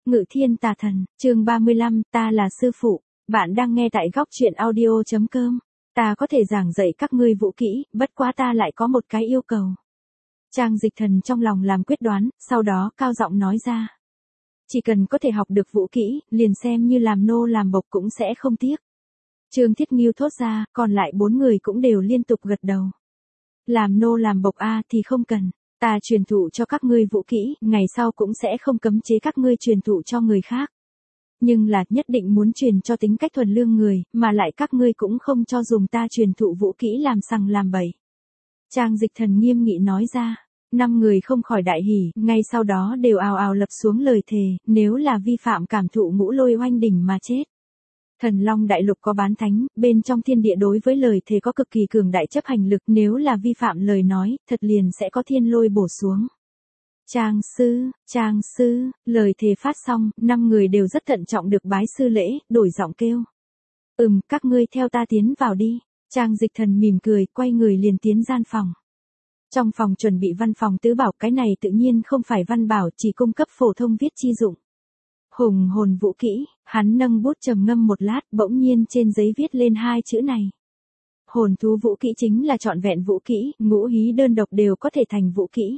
Ngự thiên tà thần, chương 35, ta là sư phụ. Bạn đang nghe tại góc truyện audio.com. Ta có thể giảng dạy các ngươi vũ kỹ, bất quá ta lại có một cái yêu cầu. Trang Dịch Thần trong lòng làm quyết đoán, sau đó cao giọng nói ra. Chỉ cần có thể học được vũ kỹ, liền xem như làm nô làm bộc cũng sẽ không tiếc. Trương Thiết Nghiêu thốt ra, còn lại 4 người cũng đều liên tục gật đầu. Làm nô làm bộc thì không cần. Ta truyền thụ cho các ngươi vũ kỹ, ngày sau cũng sẽ không cấm chế các ngươi truyền thụ cho người khác. Nhưng là nhất định muốn truyền cho tính cách thuần lương người, mà lại các ngươi cũng không cho dùng ta truyền thụ vũ kỹ làm sằng làm bậy. Trang Dịch Thần nghiêm nghị nói ra. 5 người không khỏi đại hỉ, ngay sau đó đều ào ào lập xuống lời thề, nếu là vi phạm cảm thụ ngũ lôi oanh đỉnh mà chết. Thần Long Đại Lục có bán thánh, bên trong thiên địa đối với lời thề có cực kỳ cường đại chấp hành lực, nếu là vi phạm lời nói, thật liền sẽ có thiên lôi bổ xuống. Trang sư, lời thề phát xong, 5 người đều rất thận trọng được bái sư lễ, đổi giọng kêu. Các ngươi theo ta tiến vào đi. Trang Dịch Thần mỉm cười, quay người liền tiến gian phòng. Trong phòng chuẩn bị văn phòng tứ bảo, cái này tự nhiên không phải văn bảo, chỉ cung cấp phổ thông viết chi dụng. Hùng hồn vũ kỹ, hắn nâng bút trầm ngâm một lát, bỗng nhiên trên giấy viết lên 2 chữ này. Hồn thú vũ kỹ chính là trọn vẹn vũ kỹ, ngũ hí đơn độc đều có thể thành vũ kỹ.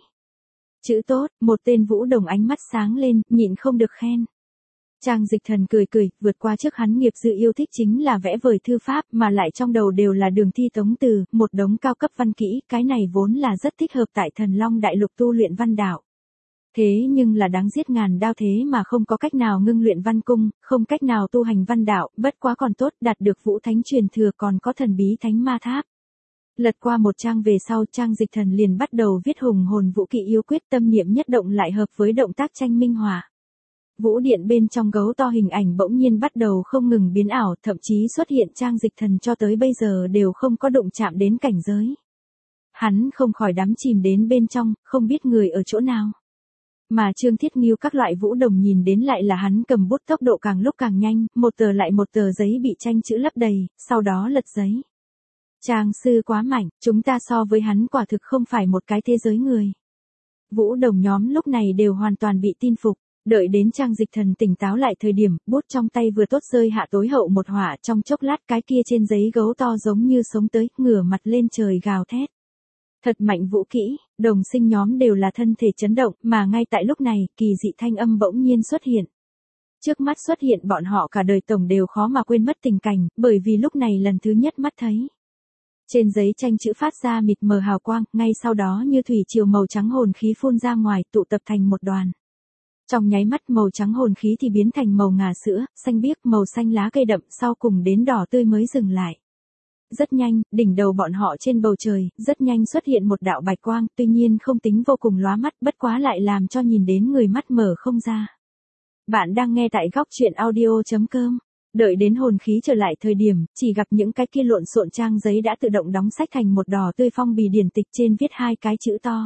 Chữ tốt, một tên vũ đồng ánh mắt sáng lên, nhịn không được khen. Trang Dịch Thần cười, vượt qua trước hắn nghiệp dư yêu thích chính là vẽ vời thư pháp, mà lại trong đầu đều là đường thi tống từ, một đống cao cấp văn kỹ, cái này vốn là rất thích hợp tại Thần Long Đại Lục tu luyện văn đạo. Thế nhưng là đáng giết ngàn đao thế mà không có cách nào ngưng luyện văn cung, không cách nào tu hành văn đạo, bất quá còn tốt đạt được vũ thánh truyền thừa, còn có thần bí thánh ma tháp. Lật qua một trang về sau, Trang Dịch Thần liền bắt đầu viết hùng hồn vũ kỹ yếu quyết, tâm niệm nhất động lại hợp với động tác tranh minh họa. Vũ điện bên trong gấu to hình ảnh bỗng nhiên bắt đầu không ngừng biến ảo, thậm chí xuất hiện Trang Dịch Thần cho tới bây giờ đều không có đụng chạm đến cảnh giới. Hắn không khỏi đắm chìm đến bên trong, không biết người ở chỗ nào. Mà Trương Thiết Nghiêu các loại vũ đồng nhìn đến lại là hắn cầm bút tốc độ càng lúc càng nhanh, một tờ lại một tờ giấy bị tranh chữ lấp đầy, sau đó lật giấy. Trang sư quá mạnh, chúng ta so với hắn quả thực không phải một cái thế giới người. Vũ đồng nhóm lúc này đều hoàn toàn bị tin phục, đợi đến Trang Dịch Thần tỉnh táo lại thời điểm, bút trong tay vừa tốt rơi hạ tối hậu một hỏa, trong chốc lát cái kia trên giấy gấu to giống như sống tới, ngửa mặt lên trời gào thét. Thật mạnh vũ kỹ, đồng sinh nhóm đều là thân thể chấn động, mà ngay tại lúc này, kỳ dị thanh âm bỗng nhiên xuất hiện. Trước mắt xuất hiện bọn họ cả đời tổng đều khó mà quên mất tình cảnh, bởi vì lúc này lần thứ nhất mắt thấy. Trên giấy tranh chữ phát ra mịt mờ hào quang, ngay sau đó như thủy triều màu trắng hồn khí phun ra ngoài, tụ tập thành một đoàn. Trong nháy mắt màu trắng hồn khí thì biến thành màu ngà sữa, xanh biếc, màu xanh lá cây đậm, sau cùng đến đỏ tươi mới dừng lại. Rất nhanh, đỉnh đầu bọn họ trên bầu trời, rất nhanh xuất hiện một đạo bạch quang, tuy nhiên không tính vô cùng lóa mắt, bất quá lại làm cho nhìn đến người mắt mở không ra. Bạn đang nghe tại góc truyện audio.com. Đợi đến hồn khí trở lại thời điểm, chỉ gặp những cái kia lộn xộn trang giấy đã tự động đóng sách thành một đỏ tươi phong bì điển tịch, trên viết 2 cái chữ to.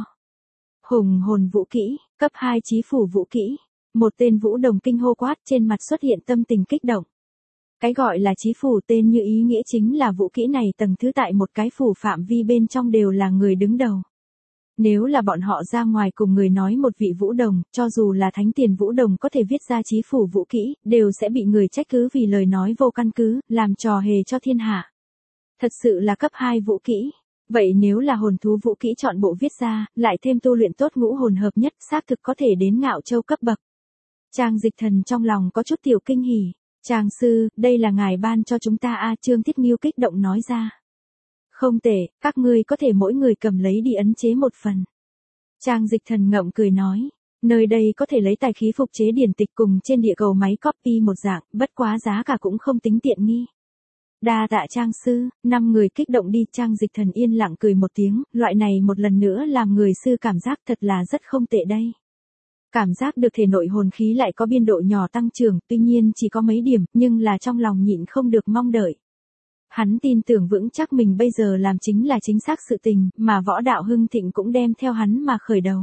Hùng hồn vũ kỹ, cấp 2 chí phủ vũ kỹ. Một tên vũ đồng kinh hô quát, trên mặt xuất hiện tâm tình kích động. Cái gọi là chí phủ tên như ý nghĩa chính là vũ kỹ này tầng thứ tại một cái phủ phạm vi bên trong đều là người đứng đầu. Nếu là bọn họ ra ngoài cùng người nói một vị vũ đồng, cho dù là thánh tiền vũ đồng có thể viết ra chí phủ vũ kỹ, đều sẽ bị người trách cứ vì lời nói vô căn cứ, làm trò hề cho thiên hạ. Thật sự là cấp 2 vũ kỹ. Vậy nếu là hồn thú vũ kỹ chọn bộ viết ra, lại thêm tu luyện tốt ngũ hồn hợp nhất, xác thực có thể đến ngạo châu cấp bậc. Trang Dịch Thần trong lòng có chút tiểu kinh hỉ. Trang sư, đây là ngài ban cho chúng ta Trương Thiết Nghiêu kích động nói ra. Không tệ, các ngươi có thể mỗi người cầm lấy đi ấn chế một phần. Trang Dịch Thần ngậm cười nói, nơi đây có thể lấy tài khí phục chế điển tịch cùng trên địa cầu máy copy một dạng, bất quá giá cả cũng không tính tiện nghi. Đa tạ Trang sư, 5 người kích động đi. Trang Dịch Thần yên lặng cười một tiếng, loại này một lần nữa làm người sư cảm giác thật là rất không tệ đây. Cảm giác được thể nội hồn khí lại có biên độ nhỏ tăng trưởng, tuy nhiên chỉ có mấy điểm, nhưng là trong lòng nhịn không được mong đợi. Hắn tin tưởng vững chắc mình bây giờ làm chính là chính xác sự tình, mà võ đạo hưng thịnh cũng đem theo hắn mà khởi đầu.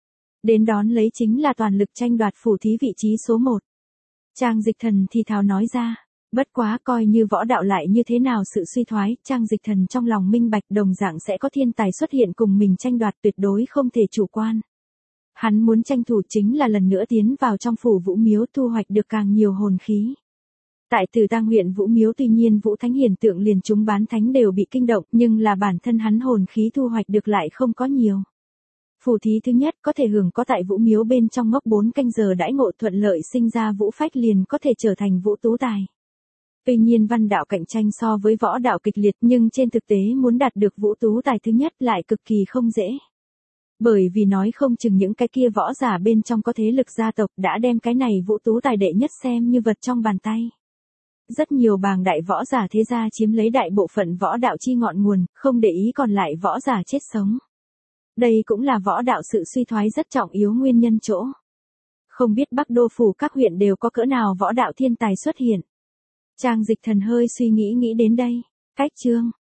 Đến đón lấy chính là toàn lực tranh đoạt phủ thí vị trí số 1. Trang Dịch Thần thì thào nói ra, bất quá coi như võ đạo lại như thế nào sự suy thoái, Trang Dịch Thần trong lòng minh bạch đồng dạng sẽ có thiên tài xuất hiện cùng mình tranh đoạt, tuyệt đối không thể chủ quan. Hắn muốn tranh thủ chính là lần nữa tiến vào trong phủ Vũ Miếu thu hoạch được càng nhiều hồn khí. Tại Từ Tang huyện Vũ Miếu tuy nhiên Vũ Thánh hiển tượng liền chúng bán thánh đều bị kinh động, nhưng là bản thân hắn hồn khí thu hoạch được lại không có nhiều. Phù thí thứ nhất có thể hưởng có tại Vũ Miếu bên trong ngốc 4 canh giờ đãi ngộ thuận lợi sinh ra vũ phách liền có thể trở thành vũ tú tài. Tuy nhiên văn đạo cạnh tranh so với võ đạo kịch liệt nhưng trên thực tế muốn đạt được vũ tú tài thứ nhất lại cực kỳ không dễ. Bởi vì nói không chừng những cái kia võ giả bên trong có thế lực gia tộc đã đem cái này vũ tú tài đệ nhất xem như vật trong bàn tay. Rất nhiều bàng đại võ giả thế gia chiếm lấy đại bộ phận võ đạo chi ngọn nguồn, không để ý còn lại võ giả chết sống. Đây cũng là võ đạo sự suy thoái rất trọng yếu nguyên nhân chỗ. Không biết Bắc Đô phủ các huyện đều có cỡ nào võ đạo thiên tài xuất hiện. Trang Dịch Thần hơi suy nghĩ đến đây. Cách chương